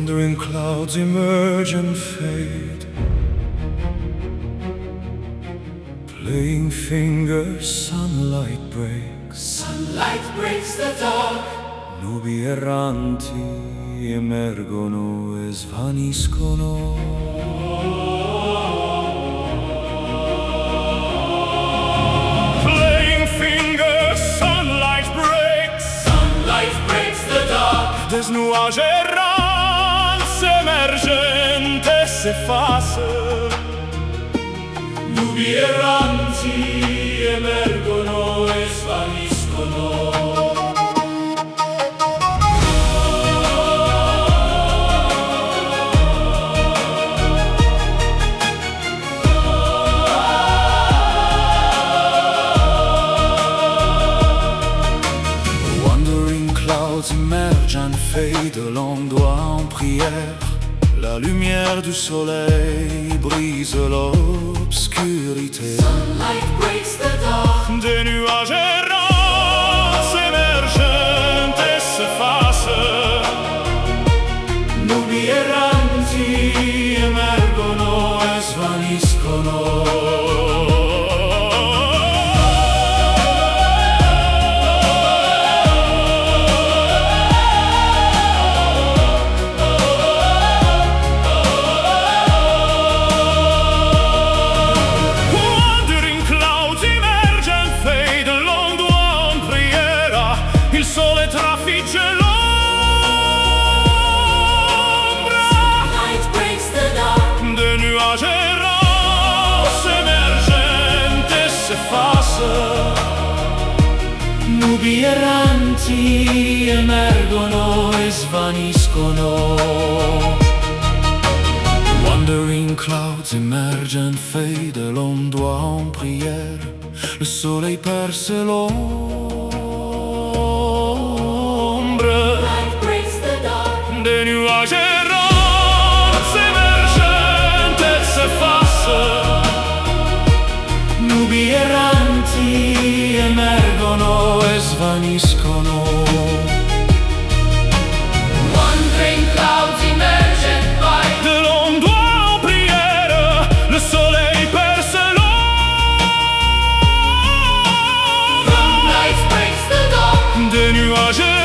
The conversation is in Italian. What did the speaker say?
Wandering clouds emerge and fade, playing fingers, sunlight breaks. Sunlight breaks the dark. Nubi erranti emergono e svaniscono. Playing fingers, sunlight breaks. Sunlight breaks the dark. Des nuages errants emergentes se face. Nubi erranti emergono e svaniscono. Émerge and fade, le long doigt en prière. La lumière du soleil brise l'obscurité. Sunlight breaks the dark. Des nuages errants émergentes s'effacent. Nubi erranti emergono e svaniscono. Il sole trafigge l'ombra. Sunlight breaks the dark. Des nuages errants emergentes s'effacent. Nubi erranti emergono e svaniscono. Wandering clouds emerge and fade, l'homme doit en prière. Le soleil perce l'ombre. Des nuages errants emergentes s'effacent. Nubi erranti emergono e svaniscono. Wandering clouds emerge and fade. De l'homme doit en prière, le soleil perce l'ombre. Sunlight breaks the dark. Des nuages